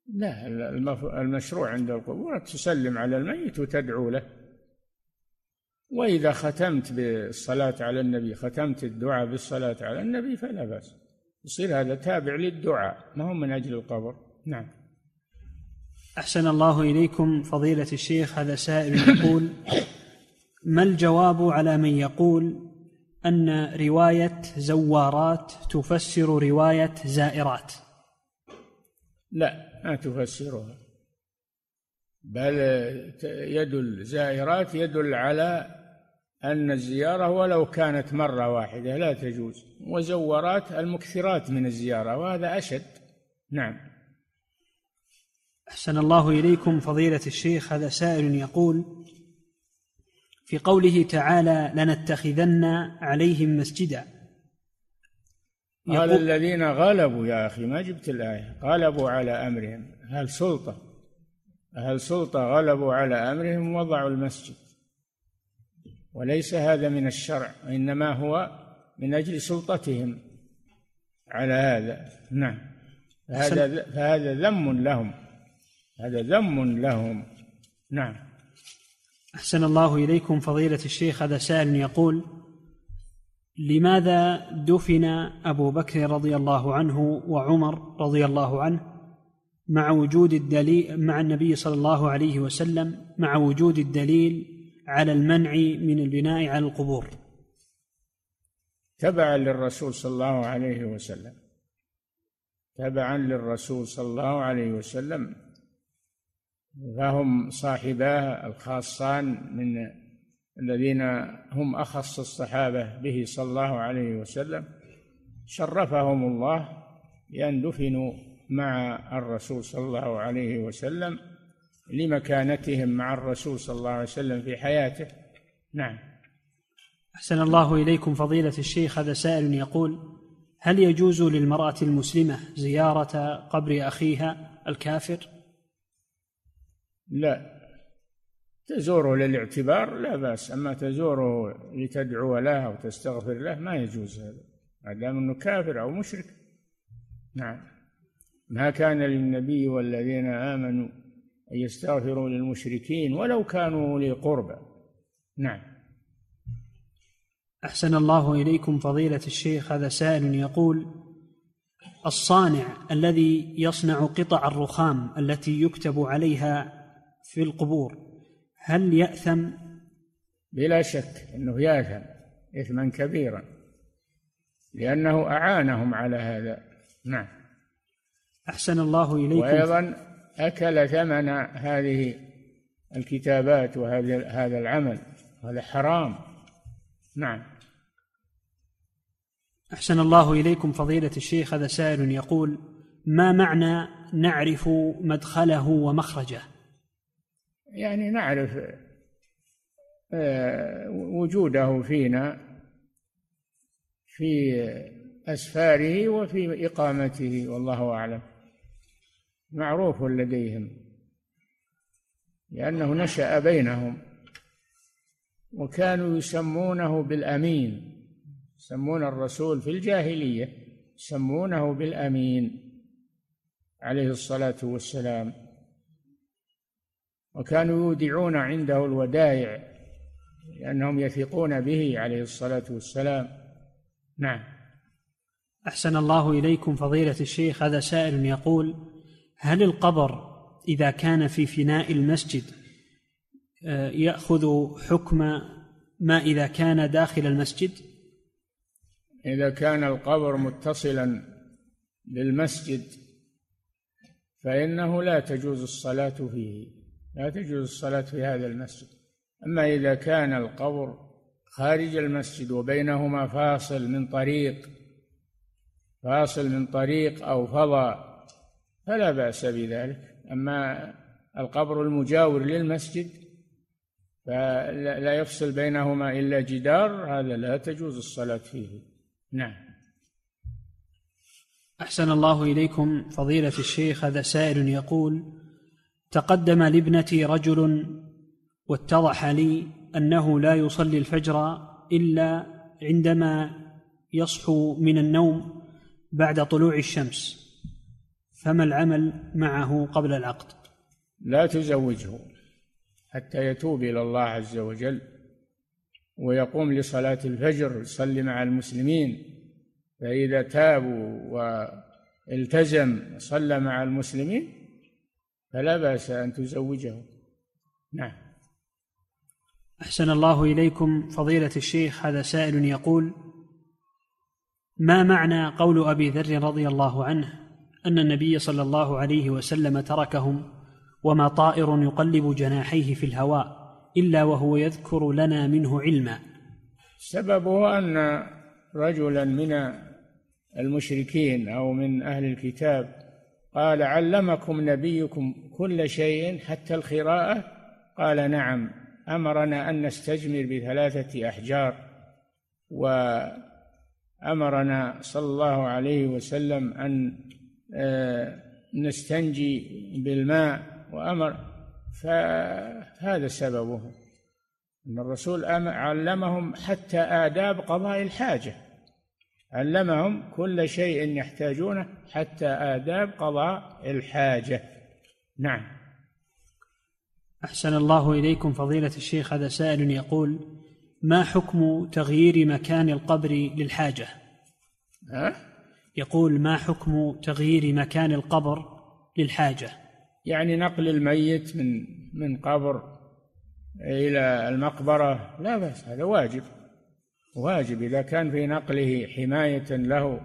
لا، المشروع عند القبور تسلم على الميت وتدعو له. وإذا ختمت بالصلاة على النبي، ختمت الدعاء بالصلاة على النبي فلا بأس، يصير هذا تابع للدعاء ما هو من أجل القبر. نعم. أحسن الله إليكم فضيلة الشيخ، هذا سائل يقول: ما الجواب على من يقول أن رواية زوارات تفسر رواية زائرات؟ لا، ما تفسرها، بل يدل زائرات يدل على أن الزيارة ولو كانت مرة واحدة لا تجوز، وزورات المكثرات من الزيارة، وهذا أشد. نعم. أحسن الله إليكم فضيلة الشيخ، هذا سائل يقول: في قوله تعالى لنتخذن عليهم مسجدا، قال الذين غلبوا، يا أخي ما جبت الآية، غلبوا على أمرهم، أهل سلطة غلبوا على أمرهم ووضعوا المسجد، وليس هذا من الشرع، إنما هو من أجل سلطتهم على هذا. نعم. فهذا ذم لهم، هذا ذم لهم. نعم. أحسن الله إليكم فضيلة الشيخ، هذا سائل يقول: لماذا دفن أبو بكر رضي الله عنه وعمر رضي الله عنه مع وجود الدليل مع النبي صلى الله عليه وسلم، مع وجود الدليل على المنع من البناء على القبور؟ تبعا للرسول صلى الله عليه وسلم، تبعا للرسول صلى الله عليه وسلم، فهم صاحباه الخاصان من الذين هم أخص الصحابة به صلى الله عليه وسلم، شرفهم الله بأن دفنوا مع الرسول صلى الله عليه وسلم لمكانتهم مع الرسول صلى الله عليه وسلم في حياته. نعم. أحسن الله إليكم فضيلة الشيخ، هذا سائل يقول: هل يجوز للمرأة المسلمة زيارة قبر أخيها الكافر؟ لا، تزوره للاعتبار لا بأس، أما تزوره لتدعو له وتستغفر له ما يجوز هذا، ما دام أنه كافر أو مشرك. نعم. ما كان للنبي والذين آمنوا أن يستغفروا للمشركين ولو كانوا أولي قربى. نعم. أحسن الله إليكم فضيلة الشيخ، هذا سائل يقول: الصانع الذي يصنع قطع الرخام التي يكتب عليها في القبور هل يأثم؟ بلا شك أنه يأثم إثما كبيرا، لأنه أعانهم على هذا. نعم. أحسن الله إليكم. وأيضا أكل ثمن هذه الكتابات وهذا العمل، هذا حرام. نعم. أحسن الله إليكم فضيلة الشيخ، هذا سائل يقول: ما معنى نعرف مدخله ومخرجه؟ يعني نعرف وجوده فينا في أسفاره وفي إقامته، والله أعلم، معروف لديهم لأنه نشأ بينهم، وكانوا يسمونه بالأمين، يسمون الرسول في الجاهلية يسمونه بالأمين عليه الصلاة والسلام، وكانوا يودعون عنده الودائع لأنهم يثقون به عليه الصلاة والسلام. نعم. أحسن الله إليكم فضيلة الشيخ، هذا سائل يقول: هل القبر إذا كان في فناء المسجد يأخذ حكم ما إذا كان داخل المسجد؟ إذا كان القبر متصلا بالمسجد فإنه لا تجوز الصلاة فيه، لا تجوز الصلاة في هذا المسجد. أما إذا كان القبر خارج المسجد وبينهما فاصل من طريق أو فضاء فلا بأس بذلك. أما القبر المجاور للمسجد فلا يفصل بينهما إلا جدار، هذا لا تجوز الصلاة فيه. نعم. أحسن الله إليكم فضيلة الشيخ، هذا سائل يقول: تقدم لابنتي رجل واتضح لي أنه لا يصلي الفجر إلا عندما يصحو من النوم بعد طلوع الشمس، فما العمل معه قبل العقد؟ لا تزوجه حتى يتوب إلى الله عز وجل ويقوم لصلاة الفجر يصلي مع المسلمين، فإذا تابوا والتزم صلى مع المسلمين فلا بأس أن تزوجه. نعم. أحسن الله إليكم فضيلة الشيخ، هذا سائل يقول: ما معنى قول أبي ذر رضي الله عنه أن النبي صلى الله عليه وسلم تركهم وما طائر يقلب جناحيه في الهواء إلا وهو يذكر لنا منه علما؟ سببه أن رجلا من المشركين أو من أهل الكتاب قال: علمكم نبيكم كل شيء حتى القراءة؟ قال: نعم، أمرنا أن نستجمر ب3 أحجار، وأمرنا صلى الله عليه وسلم أن نستنجي بالماء، فهذا سببه أن الرسول علمهم حتى آداب قضاء الحاجة، علمهم كل شيء يحتاجونه حتى آداب قضاء الحاجة. نعم. أحسن الله إليكم فضيلة الشيخ، هذا سائل يقول: ما حكم تغيير مكان القبر للحاجة؟ يقول: ما حكم تغيير مكان القبر للحاجة؟ يعني نقل الميت من قبر إلى المقبرة لا بأس، هذا واجب إذا كان في نقله حماية له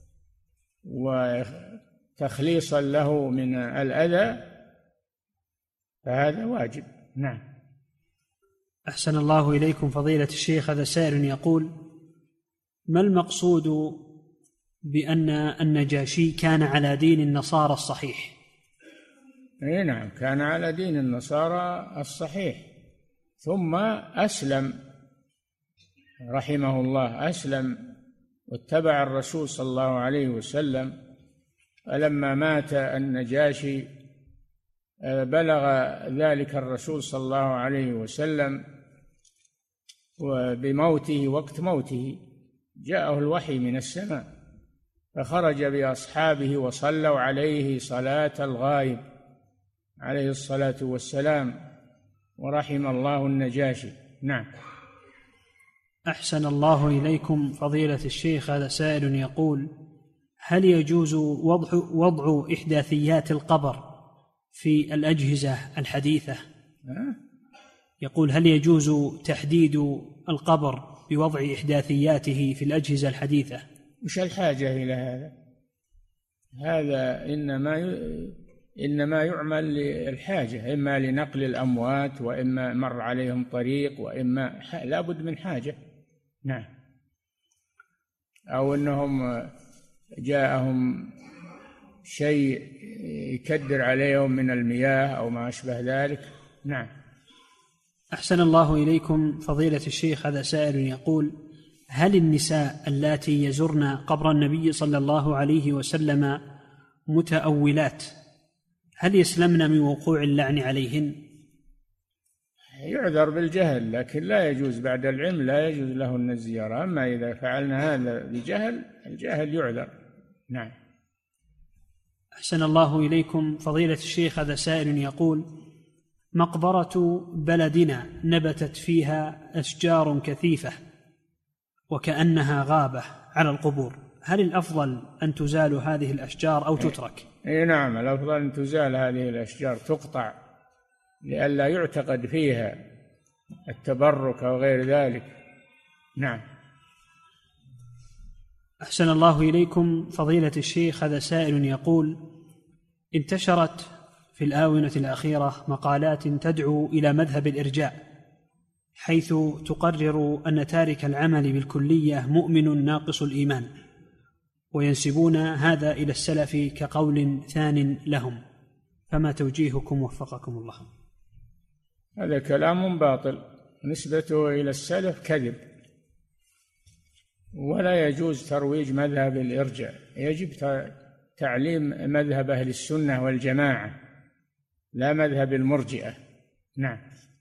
وتخليصا له من الأذى فهذا واجب. نعم. أحسن الله إليكم فضيلة الشيخ، هذا سائل يقول: ما المقصود بأن النجاشي كان على دين النصارى الصحيح؟ نعم، كان على دين النصارى الصحيح ثم أسلم رحمه الله، أسلم واتبع الرسول صلى الله عليه وسلم. فلما مات النجاشي بلغ ذلك الرسول صلى الله عليه وسلم وبموته، وقت موته جاءه الوحي من السماء فخرج بأصحابه وصلوا عليه صلاة الغائب عليه الصلاة والسلام، ورحم الله النجاشي. نعم. أحسن الله إليكم فضيلة الشيخ، هذا سائل يقول: هل يجوز وضع إحداثيات القبر في الأجهزة الحديثة؟ يقول: هل يجوز تحديد القبر بوضع إحداثياته في الأجهزة الحديثة؟ مش الحاجة إلى هذا، هذا إنما يعمل للحاجة، إما لنقل الأموات وإما مر عليهم طريق وإما لا بد من حاجة. نعم. أو أنهم جاءهم شيء يكدر عليهم من المياه أو ما أشبه ذلك. نعم. أحسن الله إليكم فضيلة الشيخ، هذا سائل يقول: هل النساء اللاتي يزرن قبر النبي صلى الله عليه وسلم متأولات هل يسلمن من وقوع اللعن عليهن؟ يعذر بالجهل، لكن لا يجوز بعد العلم، لا يجوز لهن الزيارة. أما إذا فعلنا هذا بجهل الجهل يعذر. نعم. أحسن الله إليكم فضيلة الشيخ، هذا سائل يقول: مقبرة بلدنا نبتت فيها أشجار كثيفة وكأنها غابة على القبور، هل الأفضل أن تزال هذه الأشجار أو تترك؟ نعم، الأفضل أن تزال هذه الأشجار، تقطع لئلا يعتقد فيها التبرك أو غير ذلك. نعم. أحسن الله إليكم فضيلة الشيخ، هذا سائل يقول: انتشرت في الآونة الأخيرة مقالات تدعو إلى مذهب الإرجاء، حيث تقرر أن تارك العمل بالكلية مؤمن ناقص الإيمان، وينسبون هذا إلى السلف كقول ثان لهم، فما توجيهكم وفقكم الله؟ هذا كلام باطل، نسبته إلى السلف كذب، ولا يجوز ترويج مذهب الإرجاء، يجب تعليم مذهب أهل السنة والجماعة لا مذهب المرجئة. نعم.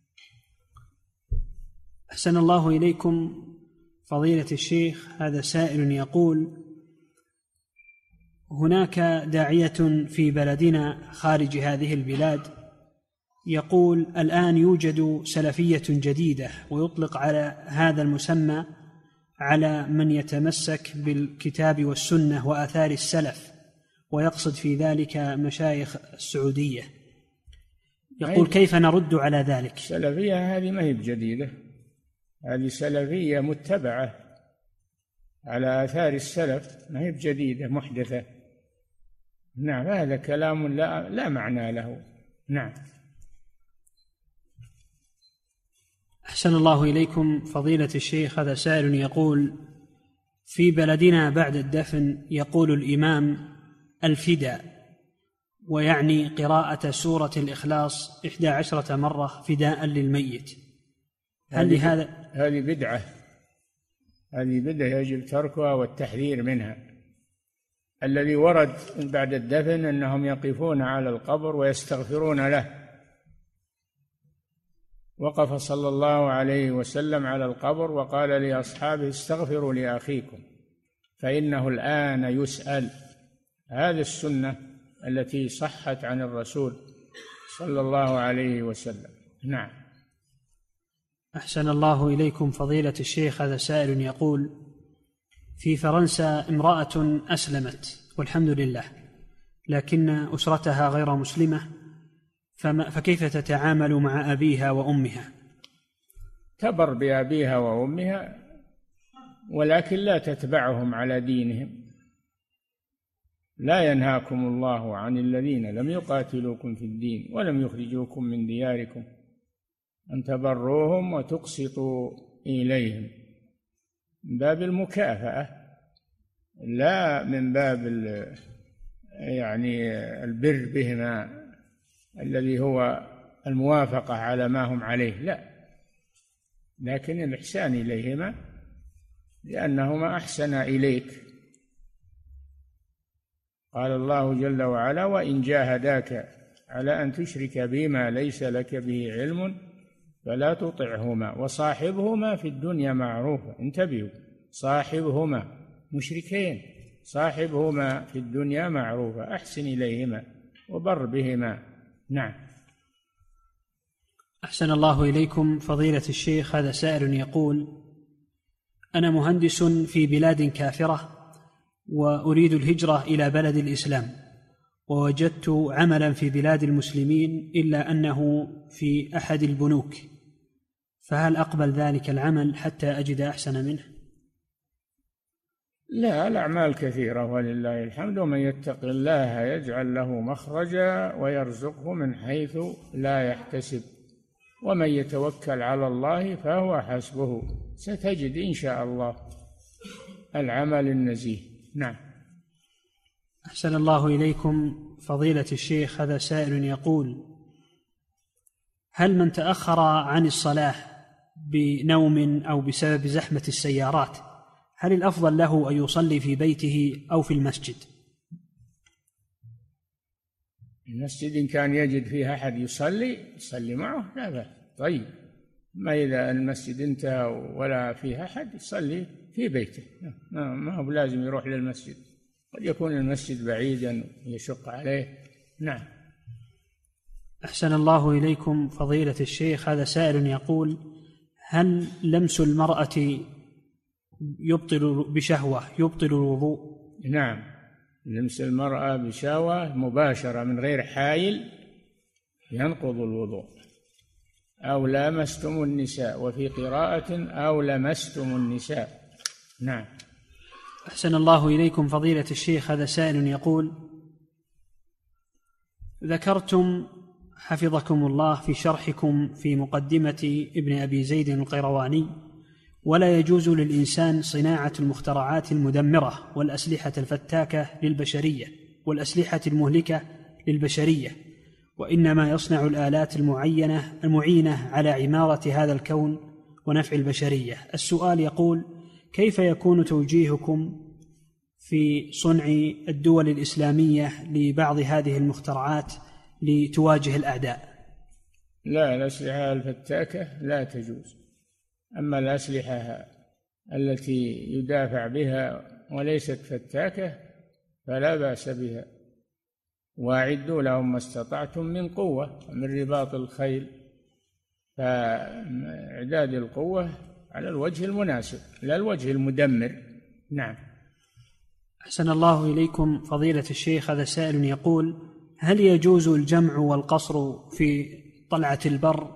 أحسن الله إليكم فضيلة الشيخ، هذا سائل يقول: هناك داعية في بلدنا خارج هذه البلاد يقول الآن يوجد سلفية جديدة، ويطلق على هذا المسمى على من يتمسك بالكتاب والسنة وآثار السلف، ويقصد في ذلك مشايخ السعودية. يقول كيف نرد على ذلك؟ السلفية هذه ما هي بجديدة، هذه سلفية متبعة على آثار السلف، ما هي بجديدة محدثة. نعم، هذا كلام لا معنى له. نعم. أحسن الله إليكم فضيلة الشيخ، هذا سائل يقول في بلدنا بعد الدفن يقول الإمام الفداء، ويعني قراءة سورة الإخلاص 11 مرة فداء للميت. هل هذه بدعة، هذه بدعة يجب تركها والتحذير منها. الذي ورد بعد الدفن أنهم يقفون على القبر ويستغفرون له. وقف صلى الله عليه وسلم على القبر وقال لأصحابه استغفروا لأخيكم فإنه الآن يسأل. هذه السنة التي صحت عن الرسول صلى الله عليه وسلم. نعم. أحسن الله إليكم فضيلة الشيخ، هذا سائل يقول في فرنسا امرأة أسلمت والحمد لله، لكن أسرتها غير مسلمة، فكيف تتعامل مع أبيها وأمها؟ تبر بأبيها وأمها، ولكن لا تتبعهم على دينهم. لا ينهاكم الله عن الذين لم يقاتلوكم في الدين ولم يخرجوكم من دياركم أن تبروهم وتقسطوا إليهم، من باب المكافأة لا من باب يعني البر بهما الذي هو الموافقة على ما هم عليه، لا، لكن الإحسان إليهما لأنهما أحسنا إليك. قال الله جل وعلا وإن جاهداك على أن تشرك بما ليس لك به علم فلا تطعهما وصاحبهما في الدنيا معروفا. انتبهوا، صاحبهما مشركين، صاحبهما في الدنيا معروفا، أحسن إليهما وبر بهما. نعم. أحسن الله إليكم فضيلة الشيخ، هذا سائل يقول أنا مهندس في بلاد كافرة وأريد الهجرة إلى بلد الإسلام، ووجدت عملا في بلاد المسلمين إلا أنه في أحد البنوك، فهل أقبل ذلك العمل حتى أجد أحسن منه؟ لا، الأعمال كثيرة ولله الحمد، ومن يتق الله يجعل له مخرجا ويرزقه من حيث لا يحتسب، ومن يتوكل على الله فهو حسبه، ستجد إن شاء الله العمل النزيه. نعم. أحسن الله إليكم فضيلة الشيخ، هذا سائل يقول هل من تأخر عن الصلاة بنوم أو بسبب زحمة السيارات هل الأفضل له أن يصلي في بيته أو في المسجد؟ المسجد إن كان يجد فيه أحد يصلي معه لا بأس. طيب، ما إذا المسجد انتهى ولا فيه أحد يصلي في بيته، ما هو لازم يروح للمسجد، قد يكون المسجد بعيدا يشق عليه. نعم. أحسن الله إليكم فضيلة الشيخ، هذا سائل يقول هل لمس المرأة بشهوة يبطل الوضوء؟ نعم، لمس المرأة بشهوة مباشرة من غير حائل ينقض الوضوء. أو لامستم النساء، وفي قراءة أو لمستم النساء. نعم. أحسن الله إليكم فضيلة الشيخ، هذا سائل يقول ذكرتم حفظكم الله في شرحكم في مقدمة ابن أبي زيد القيرواني ولا يجوز للإنسان صناعة المخترعات المدمرة والأسلحة الفتاكة للبشرية والأسلحة المهلكة للبشرية، وإنما يصنع الآلات المعينة على عمارة هذا الكون ونفع البشرية. السؤال يقول كيف يكون توجيهكم في صنع الدول الإسلامية لبعض هذه المخترعات لتواجه الأعداء؟ لا، الأسلحة الفتاكة لا تجوز، أما الأسلحة التي يدافع بها وليست فتاكة فلا بأس بها. وأعدوا لهم ما استطعتم من قوة من رباط الخيل، فإعداد القوة على الوجه المناسب لا الوجه المدمر. نعم. أحسن الله إليكم فضيلة الشيخ. هذا سائل يقول: هل يجوز الجمع والقصر في طلعة البر؟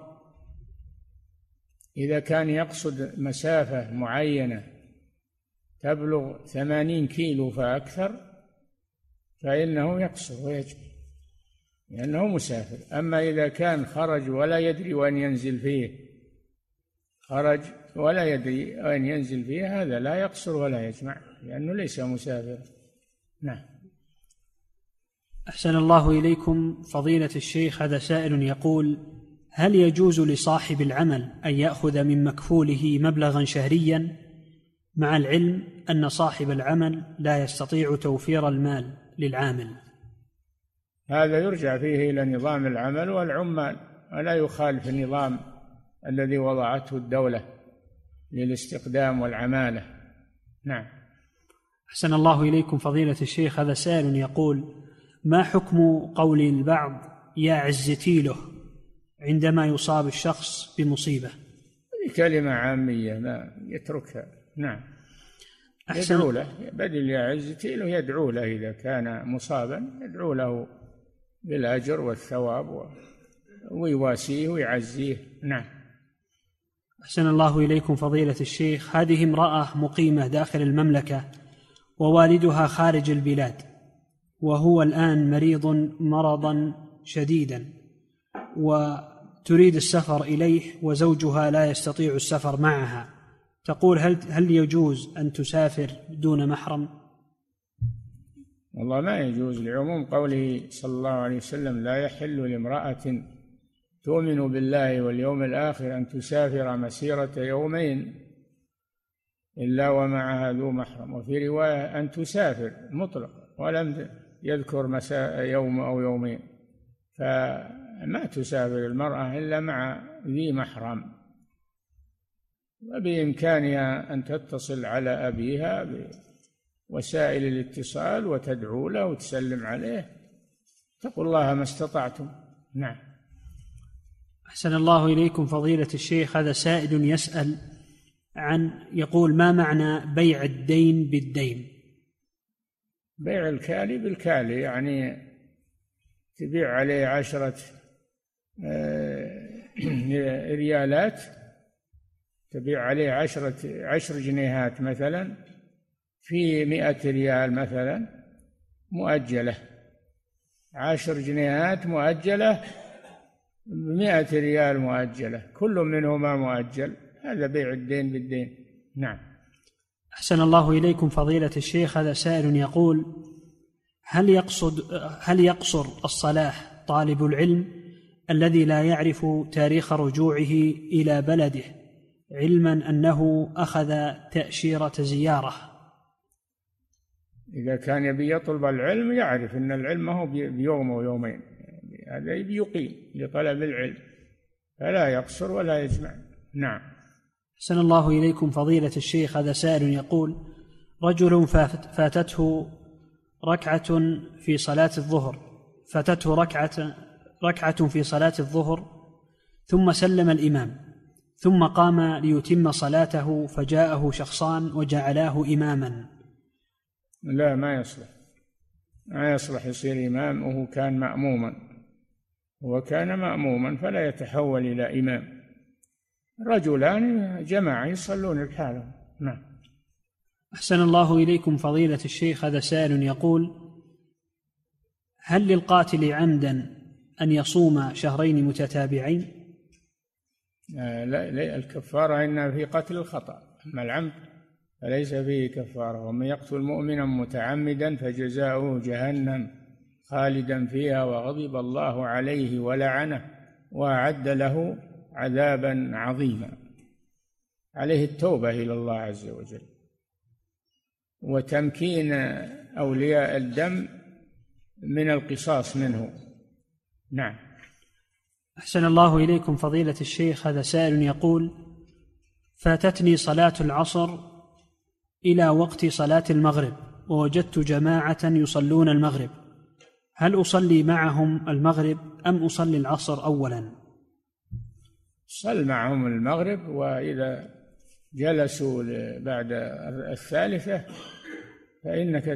إذا كان يقصد مسافة معينة تبلغ 80 كيلو فأكثر فإنه يقصر ويجمع لأنه مسافر. أما إذا كان خرج ولا يدري وين ينزل فيه، خرج ولا يدري وين ينزل فيه، هذا لا يقصر ولا يجمع لأنه ليس مسافر. نعم. أحسن الله إليكم فضيلة الشيخ. هذا سائل يقول: هل يجوز لصاحب العمل أن يأخذ من مكفوله مبلغا شهريا مع العلم أن صاحب العمل لا يستطيع توفير المال للعامل؟ هذا يرجع فيه إلى نظام العمل والعمال، ولا يخالف النظام الذي وضعته الدولة للاستقدام والعمالة. نعم. أحسن الله إليكم فضيلة الشيخ. هذا سائل يقول: ما حكم قول البعض يا عزتي له عندما يصاب الشخص بمصيبة؟ هذه كلمة عامية ما يتركها. نعم. يدعو له بدل يا عزتي له، يدعو له إذا كان مصابا، يدعو له بالأجر والثواب ويواسيه ويعزيه. نعم. أحسن الله إليكم فضيلة الشيخ. هذه امرأة مقيمة داخل المملكة ووالدها خارج البلاد، وهو الآن مريض مرضا شديدا وتريد السفر إليه وزوجها لا يستطيع السفر معها. تقول: هل يجوز أن تسافر دون محرم؟ والله ما يجوز، لعموم قوله صلى الله عليه وسلم: لا يحل لامرأة تؤمن بالله واليوم الآخر أن تسافر مسيرة يومين إلا ومعها ذو محرم. وفي رواية أن تسافر مطلق ولم يذكر يوم أو يومين، فما تسافر المرأة إلا مع ذي محرم. وبإمكانها أن تتصل على أبيها بوسائل الاتصال وتدعو له وتسلم عليه، اتقوا الله ما استطعتم. نعم. أحسن الله إليكم فضيلة الشيخ. هذا سائل يسأل يقول: ما معنى بيع الدين بالدين؟ بيع الكالي بالكالي، يعني تبيع عليه 10 ريالات، تبيع عليه 10 جنيهات مثلا في 100 ريال مثلا مؤجلة، 10 جنيهات مؤجلة 100 ريال مؤجلة، كل منهما مؤجل، هذا بيع الدين بالدين. نعم. أحسن الله إليكم فضيلة الشيخ. هذا سائل يقول: هل يقصر الصلاح طالب العلم الذي لا يعرف تاريخ رجوعه إلى بلده علما أنه أخذ تأشيرة زيارة؟ إذا كان يبي يطلب العلم يعرف أن العلم هو بيوم ويومين، هذا يبي يقيم لطلب العلم، فلا يقصر ولا يجمع. نعم. أحسن الله إليكم فضيلة الشيخ. هذا سائل يقول: رجل فاتته ركعة في صلاة الظهر، فاتته ركعة في صلاة الظهر، ثم سلم الإمام، ثم قام ليتم صلاته، فجاءه شخصان وجعلاه إماما. لا، ما يصلح يصير إمام وهو كان مأموما، وكان مأموما فلا يتحول إلى إمام. رجلان جماعة يصلون بحالهم. نعم. أحسن الله إليكم فضيلة الشيخ. هذا سائل يقول: هل للقاتل عمدا أن يصوم شهرين متتابعين؟ لا، الكفارة إنها في قتل الخطأ، أما العمد فليس فيه كفارة. ومن يقتل مؤمنا متعمدا فجزاؤه جهنم خالدا فيها وغضب الله عليه ولعنه وأعد له عذابا عظيما. عليه التوبة إلى الله عز وجل وتمكين أولياء الدم من القصاص منه. نعم. أحسن الله إليكم فضيلة الشيخ. هذا سائل يقول: فاتتني صلاة العصر إلى وقت صلاة المغرب، ووجدت جماعة يصلون المغرب، هل أصلي معهم المغرب أم أصلي العصر أولا؟ صل معهم المغرب، وإذا جلسوا بعد الثالثة فإنك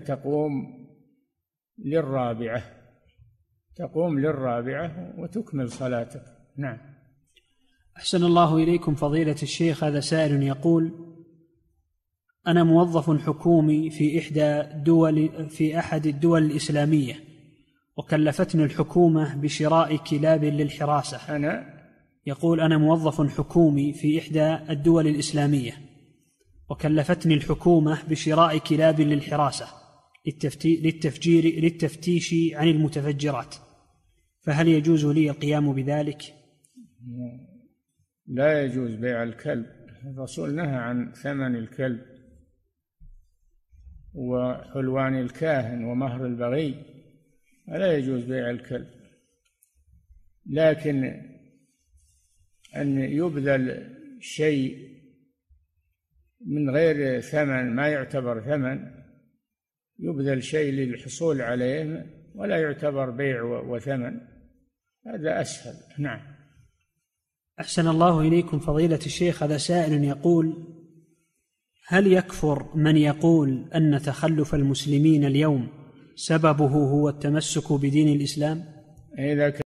تقوم للرابعة وتكمل صلاتك. نعم. أحسن الله إليكم فضيلة الشيخ، هذا سائل يقول: أنا موظف حكومي في أحد الدول الإسلامية، وكلفتني الحكومة بشراء كلاب للحراسة. يقول: أنا موظف حكومي في إحدى الدول الإسلامية، وكلفتني الحكومة بشراء كلاب للحراسة للتفتيش عن المتفجرات، فهل يجوز لي القيام بذلك؟ لا يجوز بيع الكلب. الرسول نهى عن ثمن الكلب وحلوان الكاهن ومهر البغي، لا يجوز بيع الكلب. لكن أن يبذل شيء من غير ثمن، ما يعتبر ثمن، يبذل شيء للحصول عليه ولا يعتبر بيع وثمن، هذا أسهل. نعم. أحسن الله إليكم فضيلة الشيخ، هذا سائل يقول: هل يكفر من يقول أن تخلف المسلمين اليوم سببه هو التمسك بدين الإسلام؟ إذا